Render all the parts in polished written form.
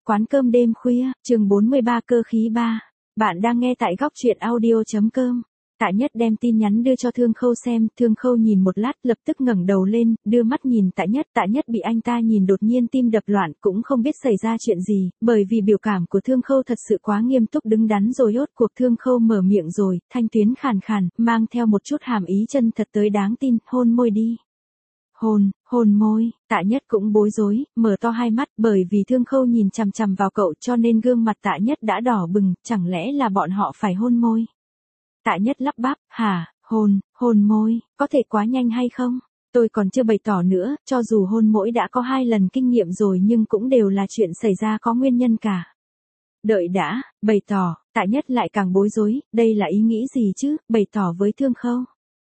Quán cơm đêm khuya, chương 43 cơ khí 3. Bạn đang nghe tại góc truyện audio.com. Tạ Nhất đem tin nhắn đưa cho Thương Khâu xem, Thương Khâu nhìn một lát lập tức ngẩng đầu lên, đưa mắt nhìn Tạ Nhất bị anh ta nhìn đột nhiên tim đập loạn cũng không biết xảy ra chuyện gì, bởi vì biểu cảm của Thương Khâu thật sự quá nghiêm túc đứng đắn rồi rốt cuộc Thương Khâu mở miệng rồi, thanh tuyến khàn khàn, mang theo một chút hàm ý chân thật tới đáng tin, hôn môi đi. Hôn môi, Tạ Nhất cũng bối rối, mở to hai mắt bởi vì Thương Khâu nhìn chằm chằm vào cậu cho nên gương mặt Tạ Nhất đã đỏ bừng, chẳng lẽ là bọn họ phải hôn môi? Tạ Nhất lắp bắp, hả, hôn môi, có thể quá nhanh hay không? Tôi còn chưa bày tỏ nữa, cho dù hôn mỗi đã có 2 lần kinh nghiệm rồi nhưng cũng đều là chuyện xảy ra có nguyên nhân cả. Đợi đã, bày tỏ, Tạ Nhất lại càng bối rối, đây là ý nghĩ gì chứ, bày tỏ với Thương Khâu.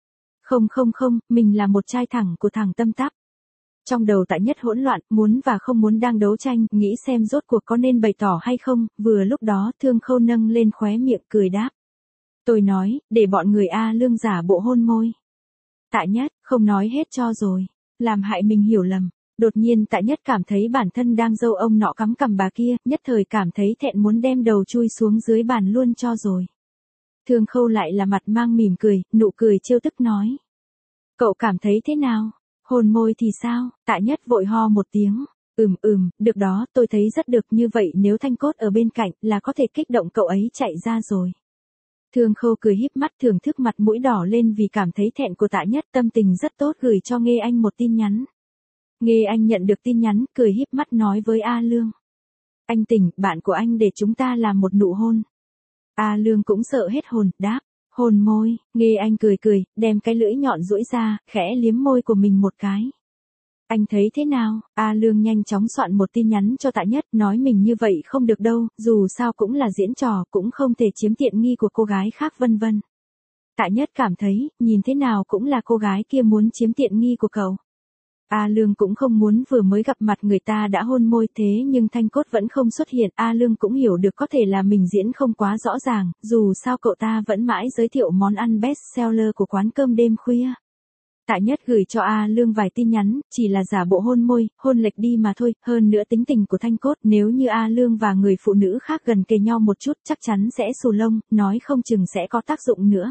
Không, mình là một trai thẳng của thằng Tâm Tắp. Trong đầu Tạ Nhất hỗn loạn, muốn và không muốn đang đấu tranh, nghĩ xem rốt cuộc có nên bày tỏ hay không, vừa lúc đó Thương Khâu nâng lên khóe miệng cười đáp. Tôi nói, để bọn người A Lương giả bộ hôn môi. Tạ Nhất, không nói hết cho rồi, làm hại mình hiểu lầm. Đột nhiên Tạ Nhất cảm thấy bản thân đang dâu ông nọ cắm cằm bà kia, nhất thời cảm thấy thẹn muốn đem đầu chui xuống dưới bàn luôn cho rồi. Thương Khâu lại là mặt mang mỉm cười, nụ cười trêu tức nói. Cậu cảm thấy thế nào? Hôn môi thì sao? Tạ Nhất vội ho một tiếng. Được đó, tôi thấy rất được, như vậy nếu Thanh Cốt ở bên cạnh là có thể kích động cậu ấy chạy ra rồi. Thương Khâu cười híp mắt thưởng thức mặt mũi đỏ lên vì cảm thấy thẹn của Tạ Nhất, tâm tình rất tốt gửi cho Nghê Anh một tin nhắn. Nghê Anh nhận được tin nhắn, cười híp mắt nói với A Lương. Anh tỉnh, bạn của anh để chúng ta làm một nụ hôn. A Lương cũng sợ hết hồn, đáp. Hôn môi, Nghê Anh cười, đem cái lưỡi nhọn duỗi ra, khẽ liếm môi của mình một cái. Anh thấy thế nào? A Lương nhanh chóng soạn một tin nhắn cho Tạ Nhất, nói mình như vậy không được đâu, dù sao cũng là diễn trò, cũng không thể chiếm tiện nghi của cô gái khác vân vân. Tạ Nhất cảm thấy, nhìn thế nào cũng là cô gái kia muốn chiếm tiện nghi của cậu. A Lương cũng không muốn vừa mới gặp mặt người ta đã hôn môi thế nhưng Thanh Cốt vẫn không xuất hiện. A Lương cũng hiểu được có thể là mình diễn không quá rõ ràng, dù sao cậu ta vẫn mãi giới thiệu món ăn best seller của quán cơm đêm khuya. Tạ Nhất gửi cho A Lương vài tin nhắn, chỉ là giả bộ hôn môi, hôn lệch đi mà thôi, hơn nữa tính tình của Thanh Cốt nếu như A Lương và người phụ nữ khác gần kề nhau một chút chắc chắn sẽ xù lông, nói không chừng sẽ có tác dụng nữa.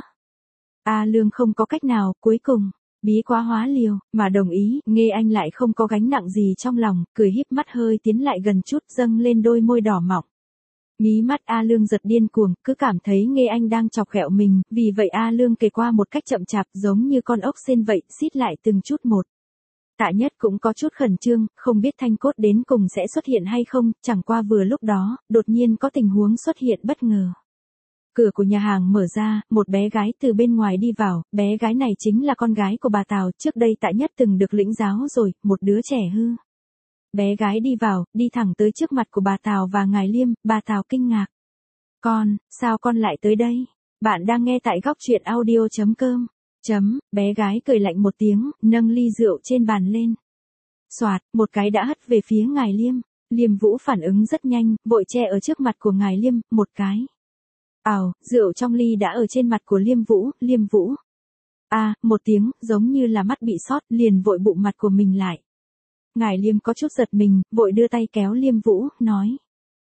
A Lương không có cách nào, cuối cùng bí quá hóa liều, mà đồng ý. Nghê Anh lại không có gánh nặng gì trong lòng, cười híp mắt hơi tiến lại gần chút dâng lên đôi môi đỏ mọng. Mí mắt A Lương giật điên cuồng, cứ cảm thấy Nghê Anh đang chọc ghẹo mình, vì vậy A Lương kề qua một cách chậm chạp giống như con ốc sên vậy, xít lại từng chút một. Tạ Nhất cũng có chút khẩn trương, không biết Thanh Cốt đến cùng sẽ xuất hiện hay không, chẳng qua vừa lúc đó, đột nhiên có tình huống xuất hiện bất ngờ. Cửa của nhà hàng mở ra, một bé gái từ bên ngoài đi vào, bé gái này chính là con gái của bà Tào, trước đây Tạ Nhất từng được lĩnh giáo rồi, một đứa trẻ hư. Bé gái đi vào, đi thẳng tới trước mặt của bà Tào và ngài Liêm, bà Tào kinh ngạc. Sao con lại tới đây? Bạn đang nghe tại góc truyện audio.com. Bé gái cười lạnh một tiếng, nâng ly rượu trên bàn lên. Soạt, một cái đã hất về phía ngài Liêm. Liêm Vũ phản ứng rất nhanh, vội che ở trước mặt của ngài Liêm, một cái. Rượu trong ly đã ở trên mặt của Liêm Vũ. Một tiếng, giống như là mắt bị sót, liền vội bụng mặt của mình lại. Ngài Liêm có chút giật mình, vội đưa tay kéo Liêm Vũ, nói.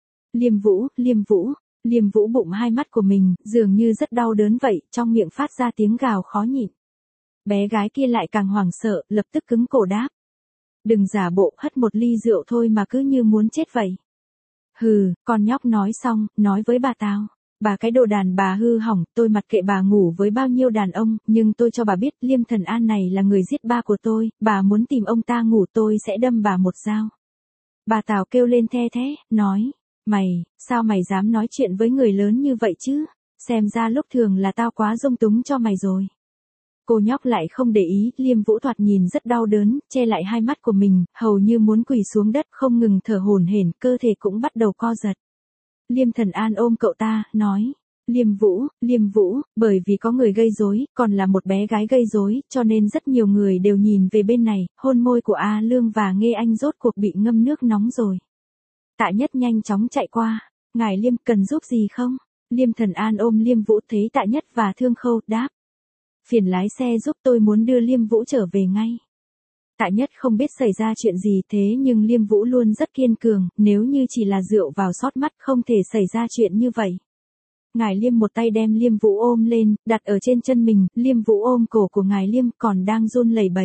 Liêm Vũ bụng hai mắt của mình, dường như rất đau đớn vậy, trong miệng phát ra tiếng gào khó nhịn. Bé gái kia lại càng hoảng sợ, lập tức cứng cổ đáp. Đừng giả bộ, hất một ly rượu thôi mà cứ như muốn chết vậy. Hừ, con nhóc nói xong, nói với bà Tào. Bà cái đồ đàn bà hư hỏng, tôi mặc kệ bà ngủ với bao nhiêu đàn ông, nhưng tôi cho bà biết Liêm Thần An này là người giết ba của tôi, bà muốn tìm ông ta ngủ tôi sẽ đâm bà một dao. Bà Tào kêu lên the thé, nói, sao mày dám nói chuyện với người lớn như vậy chứ, xem ra lúc thường là tao quá dung túng cho mày rồi. Cô nhóc lại không để ý, Liêm Vũ thoạt nhìn rất đau đớn, che lại hai mắt của mình, hầu như muốn quỳ xuống đất, không ngừng thở hổn hển, cơ thể cũng bắt đầu co giật. Liêm Thần An ôm cậu ta, nói, Liêm Vũ, bởi vì có người gây rối, còn là một bé gái gây rối, cho nên rất nhiều người đều nhìn về bên này, hôn môi của A Lương và Nghê Anh rốt cuộc bị ngâm nước nóng rồi. Tạ Nhất nhanh chóng chạy qua, ngài Liêm cần giúp gì không? Liêm Thần An ôm Liêm Vũ thấy Tạ Nhất và Thương Khâu, đáp. Phiền lái xe giúp tôi muốn đưa Liêm Vũ trở về ngay. Tạ Nhất không biết xảy ra chuyện gì thế nhưng Liêm Vũ luôn rất kiên cường, nếu như chỉ là rượu vào sót mắt không thể xảy ra chuyện như vậy. Ngài Liêm một tay đem Liêm Vũ ôm lên, đặt ở trên chân mình, Liêm Vũ ôm cổ của Ngài Liêm còn đang run lẩy bẩy.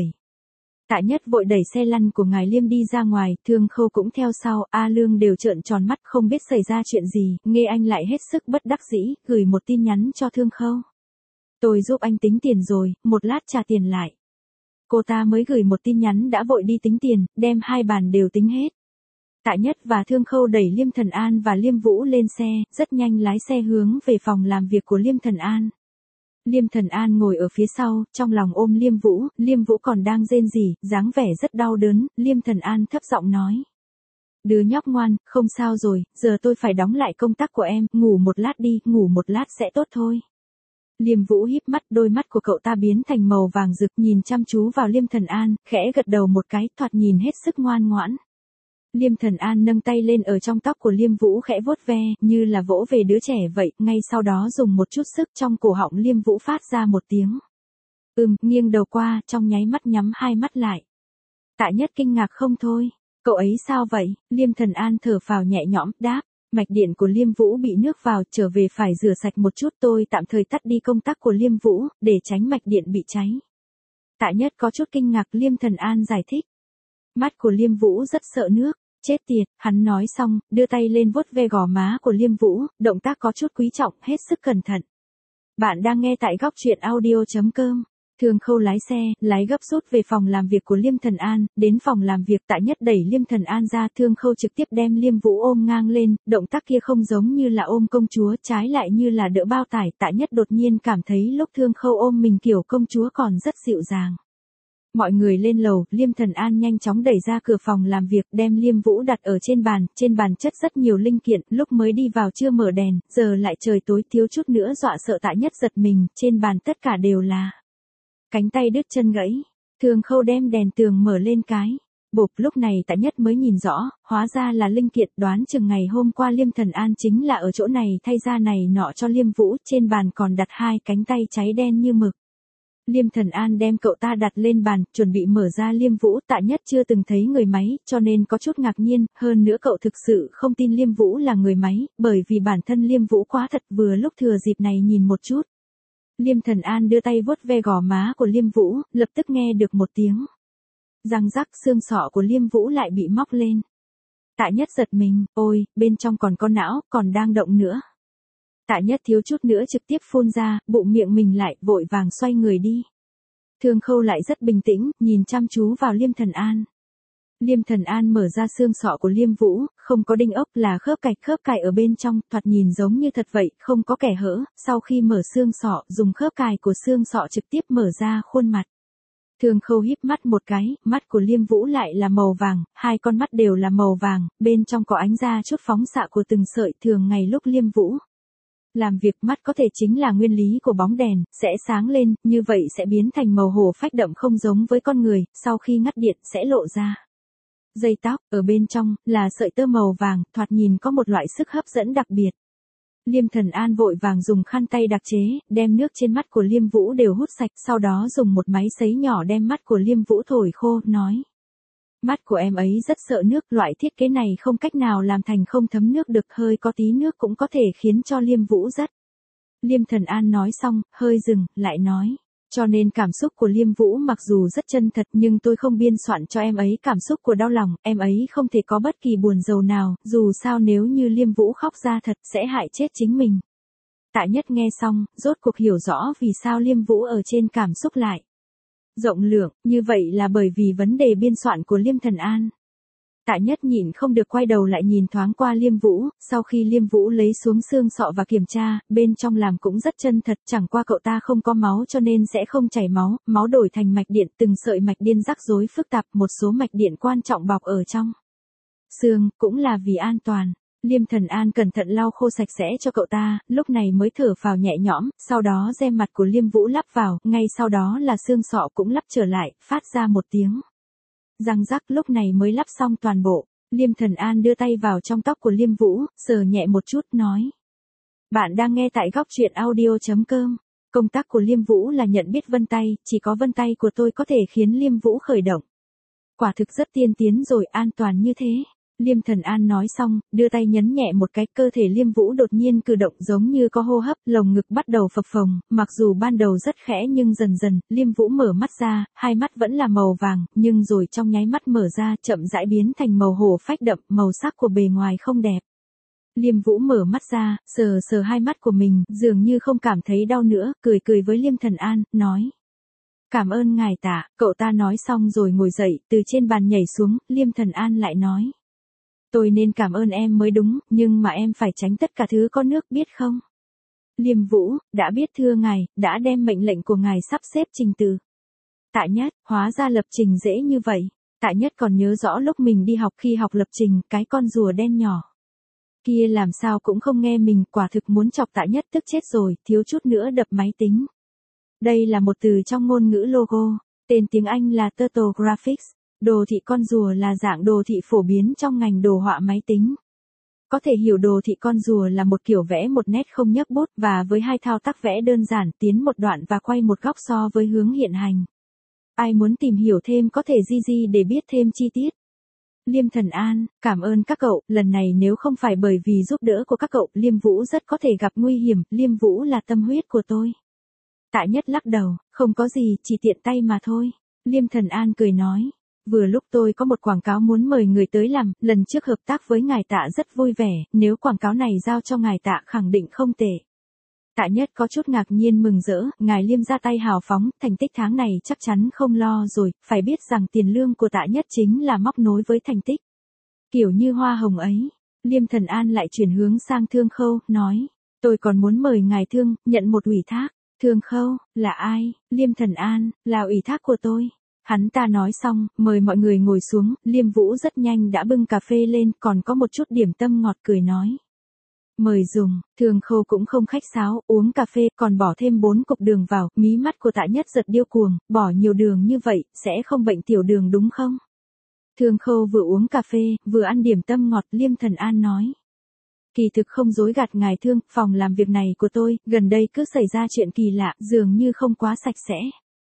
Tạ Nhất vội đẩy xe lăn của Ngài Liêm đi ra ngoài, Thương Khâu cũng theo sau, A Lương đều trợn tròn mắt không biết xảy ra chuyện gì, Nghe Anh lại hết sức bất đắc dĩ, gửi một tin nhắn cho Thương Khâu. Tôi giúp anh tính tiền rồi, một lát trả tiền lại. Cô ta mới gửi một tin nhắn đã vội đi tính tiền, đem hai bàn đều tính hết. Tạ Nhất và Thương Khâu đẩy Liêm Thần An và Liêm Vũ lên xe, rất nhanh lái xe hướng về phòng làm việc của Liêm Thần An. Liêm Thần An ngồi ở phía sau, trong lòng ôm Liêm Vũ còn đang rên rỉ, dáng vẻ rất đau đớn, Liêm Thần An thấp giọng nói. Đứa nhóc ngoan, không sao rồi, giờ tôi phải đóng lại công tác của em, ngủ một lát đi, ngủ một lát sẽ tốt thôi. Liêm Vũ híp mắt, đôi mắt của cậu ta biến thành màu vàng rực nhìn chăm chú vào Liêm Thần An, khẽ gật đầu một cái, thoạt nhìn hết sức ngoan ngoãn. Liêm Thần An nâng tay lên ở trong tóc của Liêm Vũ khẽ vuốt ve, như là vỗ về đứa trẻ vậy, ngay sau đó dùng một chút sức trong cổ họng Liêm Vũ phát ra một tiếng. Nghiêng đầu qua, trong nháy mắt nhắm hai mắt lại. Tạ Nhất kinh ngạc không thôi, cậu ấy sao vậy? Liêm Thần An thở phào nhẹ nhõm, đáp. Mạch điện của Liêm Vũ bị nước vào, trở về phải rửa sạch một chút, tôi tạm thời tắt đi công tắc của Liêm Vũ, để tránh mạch điện bị cháy. Tạ Nhất có chút kinh ngạc, Liêm Thần An giải thích. Mắt của Liêm Vũ rất sợ nước, chết tiệt, hắn nói xong, đưa tay lên vuốt ve gò má của Liêm Vũ, động tác có chút quý trọng, hết sức cẩn thận. Bạn đang nghe tại góc truyện audio.com. Thương Khâu lái xe, lái gấp rút về phòng làm việc của Liêm Thần An, đến phòng làm việc Tạ Nhất đẩy Liêm Thần An ra, Thương Khâu trực tiếp đem Liêm Vũ ôm ngang lên, động tác kia không giống như là ôm công chúa, trái lại như là đỡ bao tải, Tạ Nhất đột nhiên cảm thấy lúc Thương Khâu ôm mình kiểu công chúa còn rất dịu dàng. Mọi người lên lầu, Liêm Thần An nhanh chóng đẩy ra cửa phòng làm việc, đem Liêm Vũ đặt ở trên bàn chất rất nhiều linh kiện, lúc mới đi vào chưa mở đèn, giờ lại trời tối thiếu chút nữa dọa sợ Tạ Nhất giật mình, trên bàn tất cả đều là cánh tay đứt chân gãy. Thương Khâu đem đèn tường mở lên cái. Bộp, lúc này Tạ Nhất mới nhìn rõ, hóa ra là linh kiện, đoán chừng ngày hôm qua Liêm Thần An chính là ở chỗ này thay ra này nọ cho Liêm Vũ, trên bàn còn đặt hai cánh tay cháy đen như mực. Liêm Thần An đem cậu ta đặt lên bàn, chuẩn bị mở ra Liêm Vũ, Tạ Nhất chưa từng thấy người máy, cho nên có chút ngạc nhiên, hơn nữa cậu thực sự không tin Liêm Vũ là người máy, bởi vì bản thân Liêm Vũ quá thật, vừa lúc thừa dịp này nhìn một chút. Liêm Thần An đưa tay vuốt ve gò má của Liêm Vũ, lập tức nghe được một tiếng răng rắc, xương sọ của Liêm Vũ lại bị móc lên. Tạ Nhất giật mình, ôi, bên trong còn có não, còn đang động nữa. Tạ Nhất thiếu chút nữa trực tiếp phun ra, bụng miệng mình lại, vội vàng xoay người đi. Thương Khâu lại rất bình tĩnh, nhìn chăm chú vào Liêm Thần An. Liêm Thần An mở ra xương sọ của Liêm Vũ, không có đinh ốc, là khớp cài ở bên trong, thoạt nhìn giống như thật vậy, không có kẽ hở, sau khi mở xương sọ, dùng khớp cài của xương sọ trực tiếp mở ra khuôn mặt. Thương Khâu híp mắt một cái, mắt của Liêm Vũ lại là màu vàng, hai con mắt đều là màu vàng, bên trong có ánh ra chút phóng xạ của từng sợi, thường ngày lúc Liêm Vũ làm việc mắt có thể chính là nguyên lý của bóng đèn, sẽ sáng lên, như vậy sẽ biến thành màu hổ phách đậm không giống với con người, sau khi ngắt điện sẽ lộ ra. Dây tóc, ở bên trong, là sợi tơ màu vàng, thoạt nhìn có một loại sức hấp dẫn đặc biệt. Liêm Thần An vội vàng dùng khăn tay đặc chế, đem nước trên mắt của Liêm Vũ đều hút sạch, sau đó dùng một máy sấy nhỏ đem mắt của Liêm Vũ thổi khô, nói. Mắt của em ấy rất sợ nước, loại thiết kế này không cách nào làm thành không thấm nước được, hơi có tí nước cũng có thể khiến cho Liêm Vũ rất. Liêm Thần An nói xong, hơi dừng, lại nói. Cho nên cảm xúc của Liêm Vũ mặc dù rất chân thật nhưng tôi không biên soạn cho em ấy cảm xúc của đau lòng, em ấy không thể có bất kỳ buồn rầu nào, dù sao nếu như Liêm Vũ khóc ra thật sẽ hại chết chính mình. Tạ Nhất nghe xong, rốt cuộc hiểu rõ vì sao Liêm Vũ ở trên cảm xúc lại rộng lượng, như vậy là bởi vì vấn đề biên soạn của Liêm Thần An. Tạ Nhất nhịn không được quay đầu lại nhìn thoáng qua Liêm Vũ, sau khi Liêm Vũ lấy xuống xương sọ và kiểm tra, bên trong làm cũng rất chân thật, chẳng qua cậu ta không có máu cho nên sẽ không chảy máu, máu đổi thành mạch điện, từng sợi mạch điện rắc rối phức tạp, một số mạch điện quan trọng bọc ở trong xương, cũng là vì an toàn. Liêm Thần An cẩn thận lau khô sạch sẽ cho cậu ta, lúc này mới thở phào nhẹ nhõm, sau đó gem mặt của Liêm Vũ lắp vào, ngay sau đó là xương sọ cũng lắp trở lại, phát ra một tiếng răng rắc, lúc này mới lắp xong toàn bộ. Liêm Thần An đưa tay vào trong tóc của Liêm Vũ, sờ nhẹ một chút, nói. Bạn đang nghe tại góc truyện audio.com. Công tác của Liêm Vũ là nhận biết vân tay, chỉ có vân tay của tôi có thể khiến Liêm Vũ khởi động. Quả thực rất tiên tiến rồi, an toàn như thế. Liêm Thần An nói xong, đưa tay nhấn nhẹ một cái, cơ thể Liêm Vũ đột nhiên cử động giống như có hô hấp, lồng ngực bắt đầu phập phồng, mặc dù ban đầu rất khẽ nhưng dần dần, Liêm Vũ mở mắt ra, hai mắt vẫn là màu vàng, nhưng rồi trong nháy mắt mở ra, chậm rãi biến thành màu hổ phách đậm, màu sắc của bề ngoài không đẹp. Liêm Vũ mở mắt ra, sờ sờ hai mắt của mình, dường như không cảm thấy đau nữa, cười cười với Liêm Thần An, nói. Cảm ơn ngài Tạ, cậu ta nói xong rồi ngồi dậy, từ trên bàn nhảy xuống, Liêm Thần An lại nói. Tôi nên cảm ơn em mới đúng, nhưng mà em phải tránh tất cả thứ có nước biết không? Liêm Vũ, đã biết thưa ngài, đã đem mệnh lệnh của ngài sắp xếp trình tự. Tạ Nhất, hóa ra lập trình dễ như vậy. Tạ Nhất còn nhớ rõ lúc mình đi học, khi học lập trình, cái con rùa đen nhỏ kia làm sao cũng không nghe mình, quả thực muốn chọc Tạ Nhất tức chết rồi, thiếu chút nữa đập máy tính. Đây là một từ trong ngôn ngữ logo, tên tiếng Anh là Turtle Graphics. Đồ thị con rùa là dạng đồ thị phổ biến trong ngành đồ họa máy tính. Có thể hiểu đồ thị con rùa là một kiểu vẽ một nét không nhấc bút và với hai thao tác vẽ đơn giản, tiến một đoạn và quay một góc so với hướng hiện hành. Ai muốn tìm hiểu thêm có thể GG để biết thêm chi tiết. Liêm Thần An, cảm ơn các cậu, lần này nếu không phải bởi vì giúp đỡ của các cậu, Liêm Vũ rất có thể gặp nguy hiểm, Liêm Vũ là tâm huyết của tôi. Tạ Nhất lắc đầu, không có gì, chỉ tiện tay mà thôi. Liêm Thần An cười nói. Vừa lúc tôi có một quảng cáo muốn mời người tới làm, lần trước hợp tác với ngài Tạ rất vui vẻ, nếu quảng cáo này giao cho ngài Tạ khẳng định không tệ. Tạ Nhất có chút ngạc nhiên mừng rỡ, ngài Liêm ra tay hào phóng, thành tích tháng này chắc chắn không lo rồi, phải biết rằng tiền lương của Tạ Nhất chính là móc nối với thành tích. Kiểu như hoa hồng ấy, Liêm Thần An lại chuyển hướng sang Thương Khâu, nói, tôi còn muốn mời ngài Thương, nhận một ủy thác. Thương Khâu, là ai? Liêm Thần An, là ủy thác của tôi. Hắn ta nói xong, mời mọi người ngồi xuống, Liêm Vũ rất nhanh đã bưng cà phê lên, còn có một chút điểm tâm ngọt cười nói. Mời dùng, Thương Khâu cũng không khách sáo, uống cà phê, còn bỏ thêm 4 cục đường vào, mí mắt của Tạ Nhất giật điêu cuồng, bỏ nhiều đường như vậy, sẽ không bệnh tiểu đường đúng không? Thương Khâu vừa uống cà phê, vừa ăn điểm tâm ngọt, Liêm Thần An nói. Kỳ thực không dối gạt ngài Thương, phòng làm việc này của tôi, gần đây cứ xảy ra chuyện kỳ lạ, dường như không quá sạch sẽ.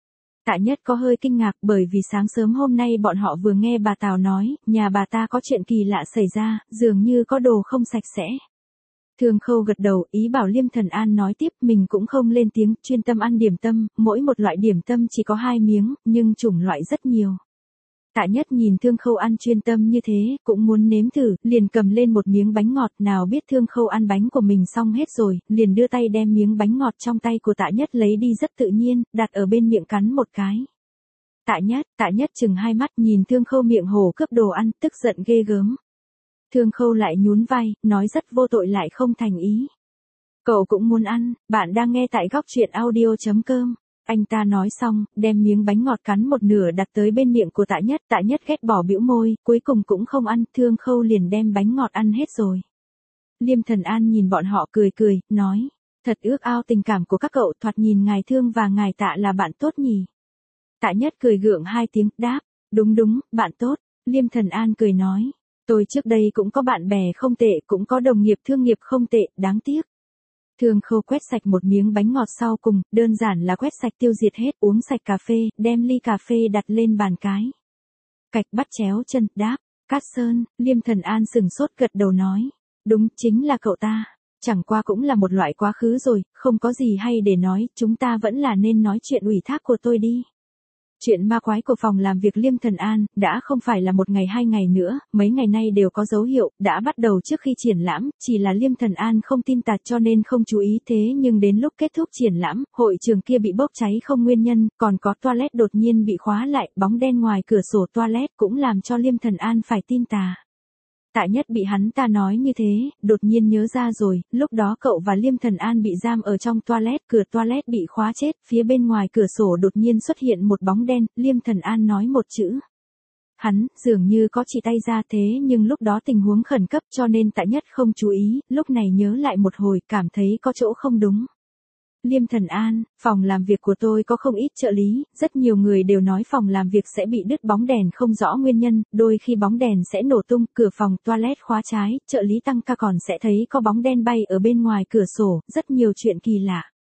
Tạ Nhất có hơi kinh ngạc bởi vì sáng sớm hôm nay bọn họ vừa nghe bà Tào nói, nhà bà ta có chuyện kỳ lạ xảy ra, dường như có đồ không sạch sẽ. Thương Khâu gật đầu, ý bảo Liêm Thần An nói tiếp, mình cũng không lên tiếng, chuyên tâm ăn điểm tâm, mỗi một loại điểm tâm chỉ có 2 miếng, nhưng chủng loại rất nhiều. Tạ Nhất nhìn Thương Khâu ăn chuyên tâm như thế, cũng muốn nếm thử, liền cầm lên một miếng bánh ngọt, nào biết Thương Khâu ăn bánh của mình xong hết rồi, liền đưa tay đem miếng bánh ngọt trong tay của Tạ Nhất lấy đi rất tự nhiên, đặt ở bên miệng cắn một cái. Tạ Nhất chừng hai mắt nhìn Thương Khâu miệng hổ cướp đồ ăn, tức giận ghê gớm. Thương Khâu lại nhún vai, nói rất vô tội lại không thành ý. Cậu cũng muốn ăn, bạn đang nghe tại góc truyện audio.com. Anh ta nói xong, đem miếng bánh ngọt cắn một nửa đặt tới bên miệng của Tạ Nhất ghét bỏ bĩu môi, cuối cùng cũng không ăn, Thương Khâu liền đem bánh ngọt ăn hết rồi. Liêm Thần An nhìn bọn họ cười cười, nói, thật ước ao tình cảm của các cậu, thoạt nhìn ngài Thương và ngài Tạ là bạn tốt nhỉ. Tạ Nhất cười gượng 2 tiếng, đáp, đúng, bạn tốt. Liêm Thần An cười nói, tôi trước đây cũng có bạn bè không tệ, cũng có đồng nghiệp thương nghiệp không tệ, đáng tiếc. Thương Khâu quét sạch một miếng bánh ngọt sau cùng, đơn giản là quét sạch tiêu diệt hết, uống sạch cà phê, đem ly cà phê đặt lên bàn cái. Cạch bắt chéo chân, đáp, Cát Sơn. Liêm Thần An sừng sốt gật đầu nói, đúng, chính là cậu ta. Chẳng qua cũng là một loại quá khứ rồi, không có gì hay để nói, chúng ta vẫn là nên nói chuyện ủy thác của tôi đi. Chuyện ma quái của phòng làm việc Liêm Thần An, đã không phải là 1 ngày 2 ngày nữa, mấy ngày nay đều có dấu hiệu, đã bắt đầu trước khi triển lãm, chỉ là Liêm Thần An không tin tạt cho nên không chú ý thế nhưng đến lúc kết thúc triển lãm, hội trường kia bị bốc cháy không nguyên nhân, còn có toilet đột nhiên bị khóa lại, bóng đen ngoài cửa sổ toilet cũng làm cho Liêm Thần An phải tin tà. Tạ Nhất bị hắn ta nói như thế, đột nhiên nhớ ra rồi, lúc đó cậu và Liêm Thần An bị giam ở trong toilet, cửa toilet bị khóa chết, phía bên ngoài cửa sổ đột nhiên xuất hiện một bóng đen, Liêm Thần An nói một chữ. Hắn, dường như có chỉ tay ra thế nhưng lúc đó tình huống khẩn cấp cho nên Tạ Nhất không chú ý, lúc này nhớ lại một hồi, cảm thấy có chỗ không đúng. Liêm Thần An, phòng làm việc của tôi có không ít trợ lý, rất nhiều người đều nói phòng làm việc sẽ bị đứt bóng đèn không rõ nguyên nhân, đôi khi bóng đèn sẽ nổ tung, cửa phòng toilet khóa trái, trợ lý tăng ca còn sẽ thấy có bóng đen bay ở bên ngoài cửa sổ, rất nhiều chuyện kỳ lạ.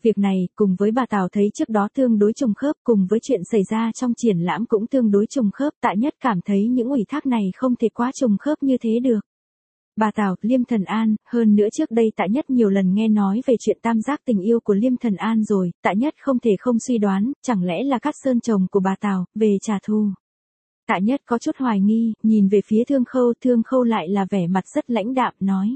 Việc này, cùng với bà Tào thấy trước đó tương đối trùng khớp, cùng với chuyện xảy ra trong triển lãm cũng tương đối trùng khớp, Tạ Nhất cảm thấy những ủy thác này không thể quá trùng khớp như thế được. Bà Tào, Liêm Thần An, hơn nữa trước đây Tạ Nhất nhiều lần nghe nói về chuyện tam giác tình yêu của Liêm Thần An rồi, Tạ Nhất không thể không suy đoán, chẳng lẽ là Cát Sơn chồng của bà Tào, về trả thù. Tạ Nhất có chút hoài nghi, nhìn về phía Thương Khâu lại là vẻ mặt rất lãnh đạm, nói.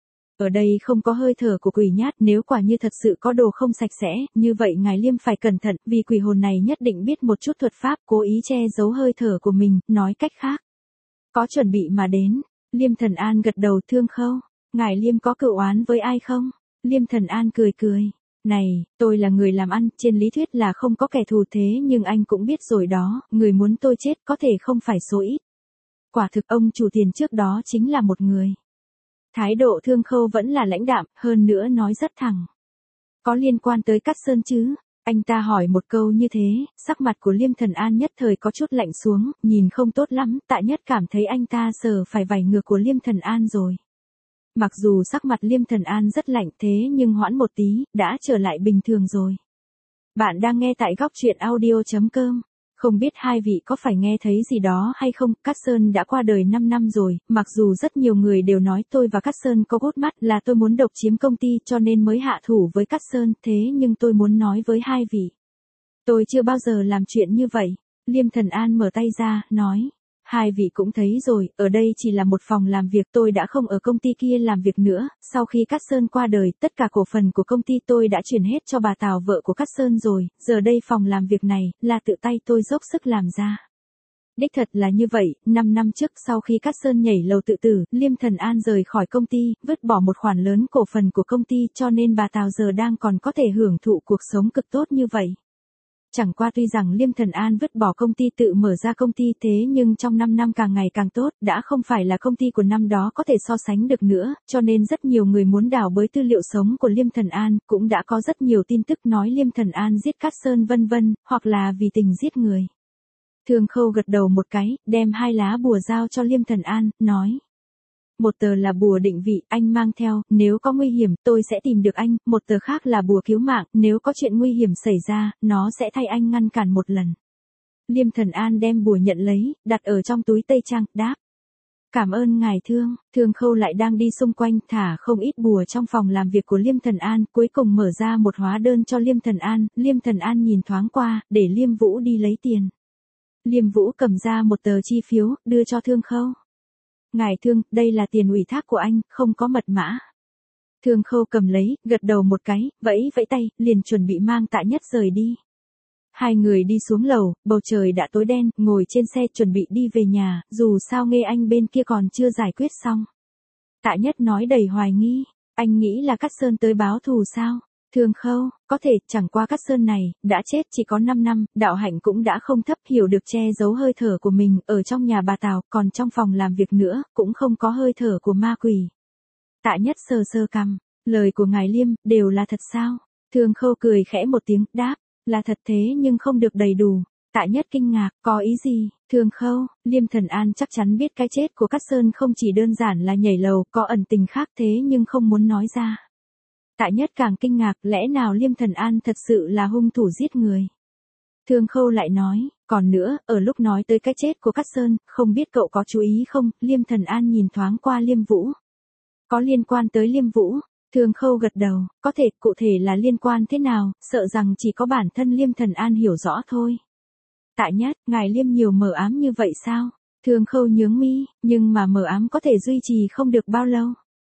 Ở đây không có hơi thở của quỷ nhát, nếu quả như thật sự có đồ không sạch sẽ, như vậy ngài Liêm phải cẩn thận, vì quỷ hồn này nhất định biết một chút thuật pháp, cố ý che giấu hơi thở của mình, nói cách khác. Có chuẩn bị mà đến. Liêm Thần An gật đầu. Thương Khâu, ngài Liêm có cựu oán với ai không? Liêm Thần An cười cười. Này, tôi là người làm ăn, trên lý thuyết là không có kẻ thù, thế nhưng anh cũng biết rồi đó, người muốn tôi chết có thể không phải số ít. Quả thực ông chủ tiền trước đó chính là một người. Thái độ Thương Khâu vẫn là lãnh đạm, hơn nữa nói rất thẳng. Có liên quan tới Cát Sơn chứ? Anh ta hỏi một câu như thế, sắc mặt của Liêm Thần An nhất thời có chút lạnh xuống, nhìn không tốt lắm, Tạ Nhất cảm thấy anh ta sờ phải vảy ngược của Liêm Thần An rồi. Mặc dù sắc mặt Liêm Thần An rất lạnh thế nhưng hoãn một tí, đã trở lại bình thường rồi. Bạn đang nghe tại góc truyện audio.com. Không biết hai vị có phải nghe thấy gì đó hay không, Cát Sơn đã qua đời 5 năm rồi, mặc dù rất nhiều người đều nói tôi và Cát Sơn có gút mắt, là tôi muốn độc chiếm công ty cho nên mới hạ thủ với Cát Sơn, thế nhưng tôi muốn nói với hai vị. Tôi chưa bao giờ làm chuyện như vậy. Liêm Thần An mở tay ra, nói. Hai vị cũng thấy rồi, ở đây chỉ là một phòng làm việc, tôi đã không ở công ty kia làm việc nữa, sau khi Cát Sơn qua đời, tất cả cổ phần của công ty tôi đã chuyển hết cho bà Tào vợ của Cát Sơn rồi, giờ đây phòng làm việc này, là tự tay tôi dốc sức làm ra. Đích thật là như vậy, 5 năm trước sau khi Cát Sơn nhảy lầu tự tử, Liêm Thần An rời khỏi công ty, vứt bỏ một khoản lớn cổ phần của công ty cho nên bà Tào giờ đang còn có thể hưởng thụ cuộc sống cực tốt như vậy. Chẳng qua tuy rằng Liêm Thần An vứt bỏ công ty tự mở ra công ty thế nhưng trong 5 năm càng ngày càng tốt, đã không phải là công ty của năm đó có thể so sánh được nữa, cho nên rất nhiều người muốn đào bới tư liệu sống của Liêm Thần An, cũng đã có rất nhiều tin tức nói Liêm Thần An giết Cát Sơn vân vân, hoặc là vì tình giết người. Thương Khâu gật đầu một cái, đem 2 lá bùa giao cho Liêm Thần An, nói. Một tờ là bùa định vị, anh mang theo, nếu có nguy hiểm, tôi sẽ tìm được anh, một tờ khác là bùa cứu mạng, nếu có chuyện nguy hiểm xảy ra, nó sẽ thay anh ngăn cản một lần. Liêm Thần An đem bùa nhận lấy, đặt ở trong túi tây trang, đáp. Cảm ơn ngài Thương Khâu lại đang đi xung quanh, thả không ít bùa trong phòng làm việc của Liêm Thần An, cuối cùng mở ra một hóa đơn cho Liêm Thần An nhìn thoáng qua, để Liêm Vũ đi lấy tiền. Liêm Vũ cầm ra một tờ chi phiếu, đưa cho Thương Khâu. Ngài Thương, đây là tiền ủy thác của anh, không có mật mã. Thương Khâu cầm lấy, gật đầu một cái, vẫy tay, liền chuẩn bị mang Tạ Nhất rời đi. Hai người đi xuống lầu, bầu trời đã tối đen, ngồi trên xe chuẩn bị đi về nhà, dù sao Nghê Anh bên kia còn chưa giải quyết xong. Tạ Nhất nói đầy hoài nghi, anh nghĩ là Cát Sơn tới báo thù sao? Thương Khâu, có thể, chẳng qua Cát Sơn này, đã chết chỉ có 5 năm, đạo hạnh cũng đã không thấp, hiểu được che giấu hơi thở của mình, ở trong nhà bà Tào, còn trong phòng làm việc nữa, cũng không có hơi thở của ma quỷ. Tạ Nhất sờ cằm, lời của ngài Liêm, đều là thật sao? Thương Khâu cười khẽ một tiếng, đáp, là thật thế nhưng không được đầy đủ. Tạ Nhất kinh ngạc, có ý gì? Thương Khâu, Liêm Thần An chắc chắn biết cái chết của Cát Sơn không chỉ đơn giản là nhảy lầu, có ẩn tình khác thế nhưng không muốn nói ra. Tạ Nhất càng kinh ngạc, lẽ nào Liêm Thần An thật sự là hung thủ giết người? Thương Khâu lại nói, còn nữa, ở lúc nói tới cái chết của Cát Sơn, không biết cậu có chú ý không? Liêm Thần An nhìn thoáng qua Liêm Vũ. Có liên quan tới Liêm Vũ? Thương Khâu gật đầu, có thể, cụ thể là liên quan thế nào, sợ rằng chỉ có bản thân Liêm Thần An hiểu rõ thôi. Tạ Nhất, ngài Liêm nhiều mờ ám như vậy sao? Thương Khâu nhướng mi, nhưng mà mờ ám có thể duy trì không được bao lâu.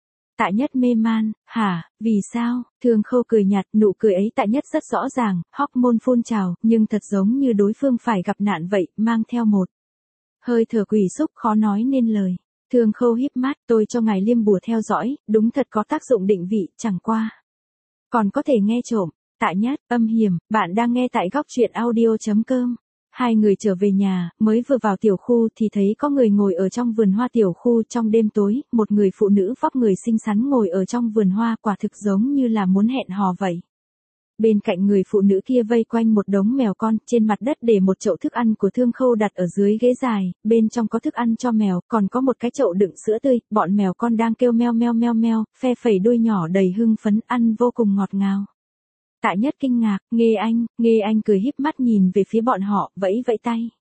Tạ Nhất mê man, hả, vì sao? Thương Khâu cười nhạt, nụ cười ấy Tạ Nhất rất rõ ràng, hormone phun trào, nhưng thật giống như đối phương phải gặp nạn vậy, mang theo một hơi thở quỷ xúc khó nói nên lời. Thương Khâu híp mắt, tôi cho ngài Liêm bùa theo dõi, đúng thật có tác dụng định vị, chẳng qua. Còn có thể nghe trộm. Tạ Nhất, âm hiểm, bạn đang nghe tại góc truyện audio.com. Hai người trở về nhà, mới vừa vào tiểu khu thì thấy có người ngồi ở trong vườn hoa tiểu khu. Trong đêm tối, một người phụ nữ vóc người xinh xắn ngồi ở trong vườn hoa, quả thực giống như là muốn hẹn hò vậy. Bên cạnh người phụ nữ kia vây quanh một đống mèo con, trên mặt đất để một chậu thức ăn của Thương Khâu đặt ở dưới ghế dài, bên trong có thức ăn cho mèo, còn có một cái chậu đựng sữa tươi, bọn mèo con đang kêu meo meo meo meo, phe phẩy đuôi nhỏ đầy hưng phấn, ăn vô cùng ngọt ngào. Tạ Nhất kinh ngạc, Nghe Anh cười híp mắt nhìn về phía bọn họ, vẫy vẫy tay.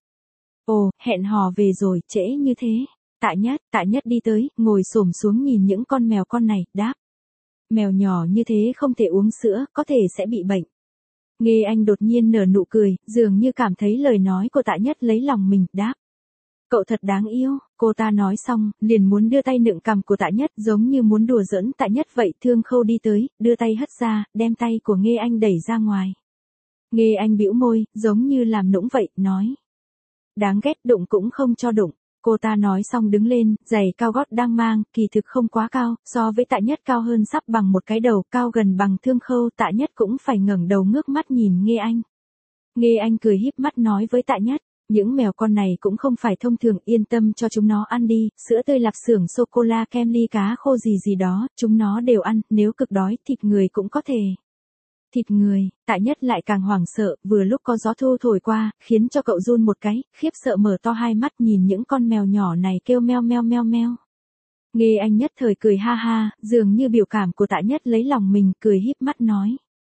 Ồ, hẹn hò về rồi, trễ như thế. Tạ Nhất đi tới, ngồi xổm xuống nhìn những con mèo con này, đáp. Mèo nhỏ như thế không thể uống sữa, có thể sẽ bị bệnh. Nghe Anh đột nhiên nở nụ cười, dường như cảm thấy lời nói của Tạ Nhất lấy lòng mình, đáp. Cậu thật đáng yêu, cô ta nói xong, liền muốn đưa tay nựng cằm của Tạ Nhất giống như muốn đùa giỡn Tạ Nhất vậy. Thương Khâu đi tới, đưa tay hất ra, đem tay của Nghe Anh đẩy ra ngoài. Nghe Anh bĩu môi, giống như làm nũng vậy, nói. Đáng ghét, đụng cũng không cho đụng. Cô ta nói xong đứng lên, giày cao gót đang mang, kỳ thực không quá cao, so với Tạ Nhất cao hơn sắp bằng một cái đầu, cao gần bằng Thương Khâu. Tạ Nhất cũng phải ngẩng đầu ngước mắt nhìn Nghe Anh. Nghe Anh cười híp mắt nói với Tạ Nhất. Những mèo con này cũng không phải thông thường, yên tâm cho chúng nó ăn đi, sữa tươi, lạp xưởng, sô-cô-la, kem ly, cá khô gì đó, chúng nó đều ăn, nếu cực đói, thịt người cũng có thể. Thịt người, Tạ Nhất lại càng hoảng sợ, vừa lúc có gió thu thổi qua, khiến cho cậu run một cái, khiếp sợ mở to hai mắt nhìn những con mèo nhỏ này kêu meo meo meo meo. Nghe Anh nhất thời cười ha ha, dường như biểu cảm của Tạ Nhất lấy lòng mình, cười híp mắt nói.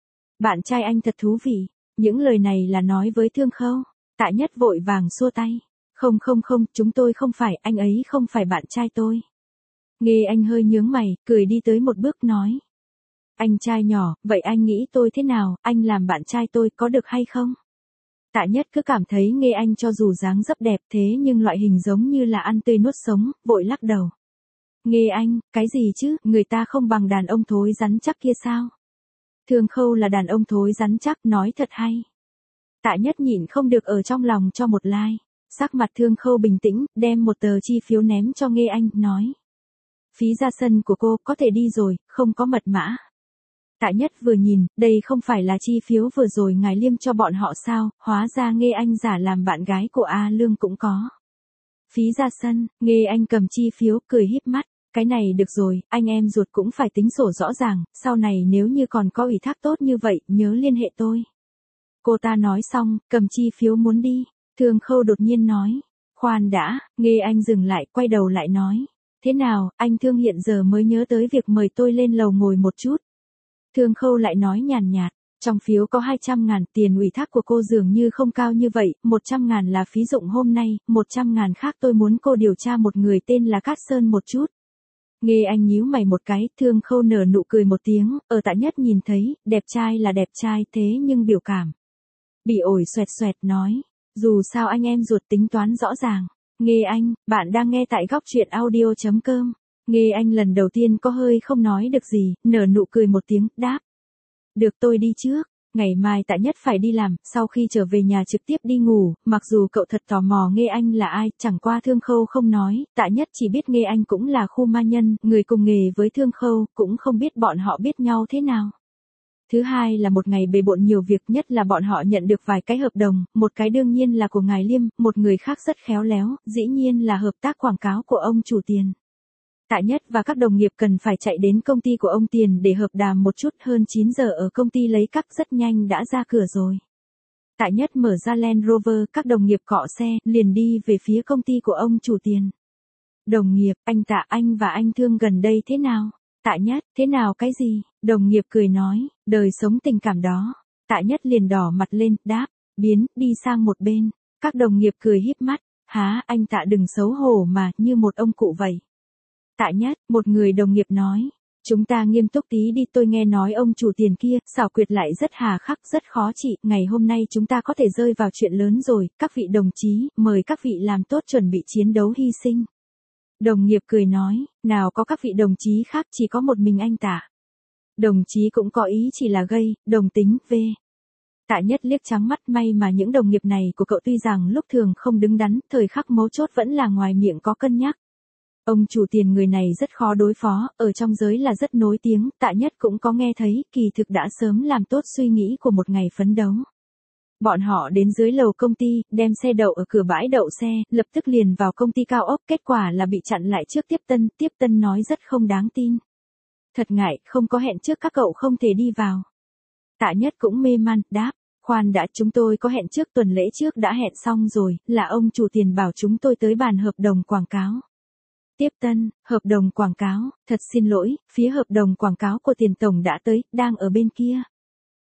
Bạn trai anh thật thú vị, những lời này là nói với Thương Khâu. Tạ Nhất vội vàng xua tay. Không, chúng tôi không phải, anh ấy không phải bạn trai tôi. Nghe Anh hơi nhướng mày, cười đi tới một bước nói. Anh trai nhỏ, vậy anh nghĩ tôi thế nào, anh làm bạn trai tôi có được hay không? Tạ Nhất cứ cảm thấy Nghe Anh cho dù dáng dấp đẹp thế nhưng loại hình giống như là ăn tươi nuốt sống, vội lắc đầu. Nghe Anh, cái gì chứ, người ta không bằng đàn ông thối rắn chắc kia sao? Thương Khâu là đàn ông thối rắn chắc, nói thật hay. Tạ Nhất nhịn không được ở trong lòng cho một like. Sắc mặt Thương Khâu bình tĩnh, đem một tờ chi phiếu ném cho Nghe Anh, nói. Phí ra sân của cô, có thể đi rồi, không có mật mã. Tạ Nhất vừa nhìn, đây không phải là chi phiếu vừa rồi ngài liêm cho bọn họ sao, hóa ra Nghe Anh giả làm bạn gái của A Lương cũng có. Phí ra sân, Nghe Anh cầm chi phiếu, cười híp mắt. Cái này được rồi, anh em ruột cũng phải tính sổ rõ ràng, sau này nếu như còn có ủy thác tốt như vậy, nhớ liên hệ tôi. Cô ta nói xong, cầm chi phiếu muốn đi. Thương Khâu đột nhiên nói. Khoan đã, Nghe Anh dừng lại, quay đầu lại nói. Thế nào, anh Thương hiện giờ mới nhớ tới việc mời tôi lên lầu ngồi một chút. Thương Khâu lại nói nhàn nhạt. Trong phiếu có 200.000, tiền ủy thác của cô dường như không cao như vậy, 100.000 là phí dụng hôm nay, 100.000 khác tôi muốn cô điều tra một người tên là Cát Sơn một chút. Nghe Anh nhíu mày một cái, Thương Khâu nở nụ cười một tiếng, ở Tạ Nhất nhìn thấy, đẹp trai là đẹp trai thế nhưng biểu cảm. Bị ổi xoẹt xoẹt nói, dù sao anh em ruột tính toán rõ ràng. Nghe Anh, bạn đang nghe tại góc truyện audio.com. Nghe Anh lần đầu tiên có hơi không nói được gì, nở nụ cười một tiếng, đáp. Được tôi đi trước, ngày mai Tạ Nhất phải đi làm, sau khi trở về nhà trực tiếp đi ngủ, mặc dù cậu thật tò mò Nghe Anh là ai, chẳng qua Thương Khâu không nói, Tạ Nhất chỉ biết Nghe Anh cũng là khu ma nhân, người cùng nghề với Thương Khâu, cũng không biết bọn họ biết nhau thế nào. Thứ hai là một ngày bề bộn nhiều việc, nhất là bọn họ nhận được vài cái hợp đồng, một cái đương nhiên là của ngài Liêm, một người khác rất khéo léo, dĩ nhiên là hợp tác quảng cáo của ông chủ Tiền. Tạ Nhất và các đồng nghiệp cần phải chạy đến công ty của ông Tiền để hợp đàm một chút, hơn 9 giờ ở công ty lấy cắp rất nhanh đã ra cửa rồi. Tạ Nhất mở ra Land Rover, các đồng nghiệp cọ xe, liền đi về phía công ty của ông chủ Tiền. Đồng nghiệp, anh Tạ, anh và anh Thương gần đây thế nào? Tạ Nhất, thế nào cái gì? Đồng nghiệp cười nói, đời sống tình cảm đó. Tạ Nhất liền đỏ mặt lên, đáp, biến, đi sang một bên. Các đồng nghiệp cười híp mắt, há, anh Tạ đừng xấu hổ mà, như một ông cụ vậy. Tạ Nhất, một người đồng nghiệp nói, chúng ta nghiêm túc tí đi, tôi nghe nói ông chủ Tiền kia, xảo quyệt lại rất hà khắc, rất khó trị, ngày hôm nay chúng ta có thể rơi vào chuyện lớn rồi, các vị đồng chí, mời các vị làm tốt chuẩn bị chiến đấu hy sinh. Đồng nghiệp cười nói, nào có các vị đồng chí khác, chỉ có một mình anh Tạ. Đồng chí cũng có ý chỉ là gây, đồng tính, về. Tạ Nhất liếc trắng mắt, may mà những đồng nghiệp này của cậu tuy rằng lúc thường không đứng đắn, thời khắc mấu chốt vẫn là ngoài miệng có cân nhắc. Ông chủ Tiền người này rất khó đối phó, ở trong giới là rất nổi tiếng, Tạ Nhất cũng có nghe thấy, kỳ thực đã sớm làm tốt suy nghĩ của một ngày phấn đấu. Bọn họ đến dưới lầu công ty, đem xe đậu ở cửa bãi đậu xe, lập tức liền vào công ty cao ốc, kết quả là bị chặn lại trước Tiếp Tân nói rất không đáng tin. Thật ngại, không có hẹn trước các cậu không thể đi vào. Tạ Nhất cũng mê man, đáp, khoan đã, chúng tôi có hẹn trước, tuần lễ trước đã hẹn xong rồi, là ông chủ Tiền bảo chúng tôi tới bàn hợp đồng quảng cáo. Tiếp Tân, hợp đồng quảng cáo, thật xin lỗi, phía hợp đồng quảng cáo của Tiền tổng đã tới, đang ở bên kia.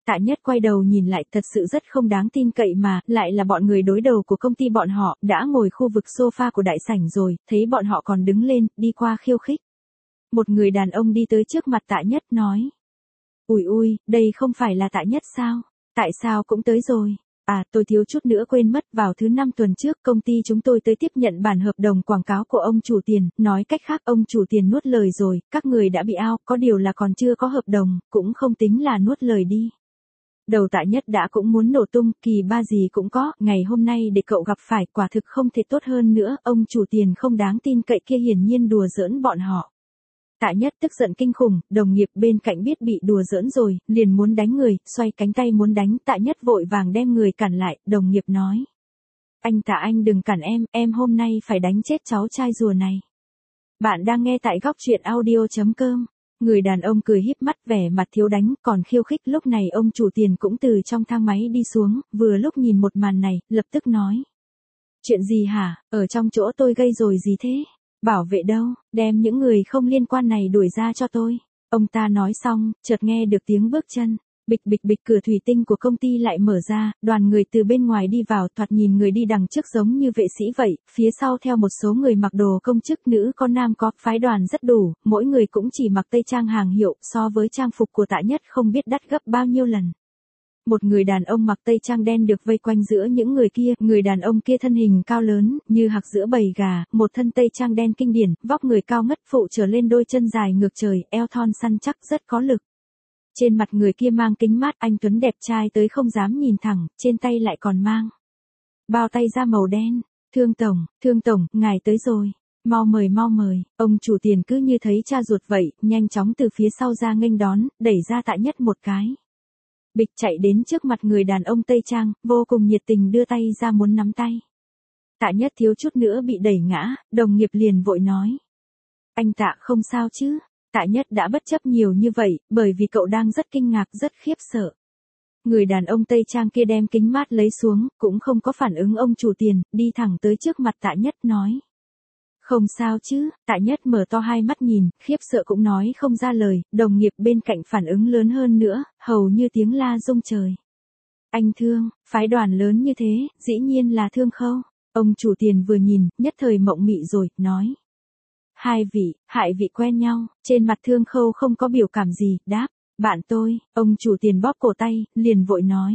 Tạ Nhất quay đầu nhìn lại, thật sự rất không đáng tin cậy mà, lại là bọn người đối đầu của công ty bọn họ, đã ngồi khu vực sofa của đại sảnh rồi, thấy bọn họ còn đứng lên, đi qua khiêu khích. Một người đàn ông đi tới trước mặt Tạ Nhất nói. Ui ui, đây không phải là Tạ Nhất sao? Tại sao cũng tới rồi? À, tôi thiếu chút nữa quên mất, vào thứ 5 tuần trước công ty chúng tôi tới tiếp nhận bản hợp đồng quảng cáo của ông chủ Tiền, nói cách khác ông chủ Tiền nuốt lời rồi, các người đã bị out, có điều là còn chưa có hợp đồng, cũng không tính là nuốt lời đi. Đầu Tạ Nhất đã cũng muốn nổ tung, kỳ ba gì cũng có, ngày hôm nay để cậu gặp phải quả thực không thể tốt hơn nữa, ông chủ Tiền không đáng tin cậy kia hiển nhiên đùa giỡn bọn họ. Tạ Nhất tức giận kinh khủng, đồng nghiệp bên cạnh biết bị đùa giỡn rồi, liền muốn đánh người, xoay cánh tay muốn đánh, Tạ Nhất vội vàng đem người cản lại, đồng nghiệp nói. Anh Tạ, anh đừng cản em hôm nay phải đánh chết cháu trai rùa này. Bạn đang nghe tại góc truyện audio.com. Người đàn ông cười híp mắt vẻ mặt thiếu đánh, còn khiêu khích. Lúc này ông chủ Tiền cũng từ trong thang máy đi xuống, vừa lúc nhìn một màn này, lập tức nói. Chuyện gì hả, ở trong chỗ tôi gây rồi gì thế? Bảo vệ đâu, đem những người không liên quan này đuổi ra cho tôi. Ông ta nói xong, chợt nghe được tiếng bước chân. Bịch bịch bịch, cửa thủy tinh của công ty lại mở ra, đoàn người từ bên ngoài đi vào, thoạt nhìn người đi đằng trước giống như vệ sĩ vậy, phía sau theo một số người mặc đồ công chức, nữ có nam có, phái đoàn rất đủ, mỗi người cũng chỉ mặc tây trang hàng hiệu, so với trang phục của Tạ Nhất không biết đắt gấp bao nhiêu lần. Một người đàn ông mặc tây trang đen được vây quanh giữa những người kia, người đàn ông kia thân hình cao lớn, như hạc giữa bầy gà, một thân tây trang đen kinh điển, vóc người cao ngất phụ trở lên đôi chân dài ngược trời, eo thon săn chắc rất có lực. Trên mặt người kia mang kính mát, anh tuấn đẹp trai tới không dám nhìn thẳng, trên tay lại còn mang bao tay da màu đen. Thương tổng, ngài tới rồi. Mau mời, ông chủ Tiền cứ như thấy cha ruột vậy, nhanh chóng từ phía sau ra nghênh đón, đẩy ra Tạ Nhất một cái. Bịch chạy đến trước mặt người đàn ông Tây Trang, vô cùng nhiệt tình đưa tay ra muốn nắm tay. Tạ Nhất thiếu chút nữa bị đẩy ngã, đồng nghiệp liền vội nói. Anh Tạ không sao chứ? Tạ Nhất đã bất chấp nhiều như vậy, bởi vì cậu đang rất kinh ngạc, rất khiếp sợ. Người đàn ông Tây Trang kia đem kính mát lấy xuống, cũng không có phản ứng ông chủ Tiền, đi thẳng tới trước mặt Tạ Nhất nói. Không sao chứ, Tạ Nhất mở to hai mắt nhìn, khiếp sợ cũng nói không ra lời, đồng nghiệp bên cạnh phản ứng lớn hơn nữa, hầu như tiếng la rung trời. Anh Thương, phái đoàn lớn như thế, dĩ nhiên là Thương Khâu. Ông chủ Tiền vừa nhìn, nhất thời mộng mị rồi, nói. Hai vị quen nhau, trên mặt Thương Khâu không có biểu cảm gì, đáp. Bạn tôi, ông chủ Tiền bóp cổ tay, liền vội nói.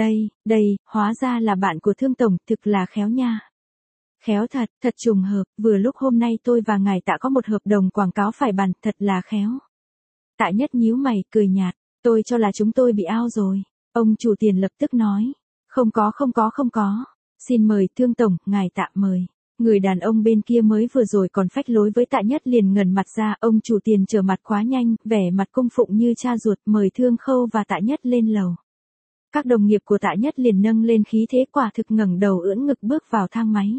Đây, hóa ra là bạn của Thương Tổng, thực là khéo nha. Khéo thật trùng hợp, vừa lúc hôm nay tôi và ngài Tạ có một hợp đồng quảng cáo phải bàn, thật là khéo. Tạ Nhất nhíu mày, cười nhạt, tôi cho là chúng tôi bị out rồi. Ông chủ Tiền lập tức nói, không có. Xin mời Thương Tổng, ngài Tạ mời. Người đàn ông bên kia mới vừa rồi còn phách lối với Tạ Nhất liền ngẩn mặt ra, ông chủ Tiền trở mặt quá nhanh, vẻ mặt cung phụng như cha ruột, mời Thương Khâu và Tạ Nhất lên lầu. Các đồng nghiệp của Tạ Nhất liền nâng lên khí thế, quả thực ngẩng đầu ưỡn ngực bước vào thang máy.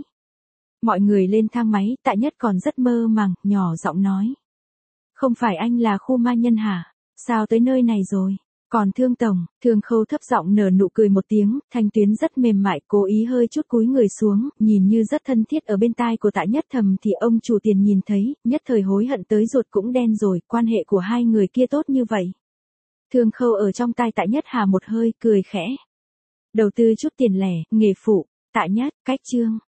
Mọi người lên thang máy, Tạ Nhất còn rất mơ màng, nhỏ giọng nói. Không phải anh là khu ma nhân hả? Sao tới nơi này rồi? Còn Thương Tổng, Thương Khâu thấp giọng nở nụ cười một tiếng, thanh tuyến rất mềm mại, cố ý hơi chút cúi người xuống, nhìn như rất thân thiết ở bên tai của Tạ Nhất, thầm thì ông chủ Tiền nhìn thấy, nhất thời hối hận tới ruột cũng đen rồi, quan hệ của hai người kia tốt như vậy. Thương Khâu ở trong tai Tạ Nhất hà một hơi, cười khẽ. Đầu tư chút tiền lẻ, nghề phụ, Tạ Nhất, cách chương.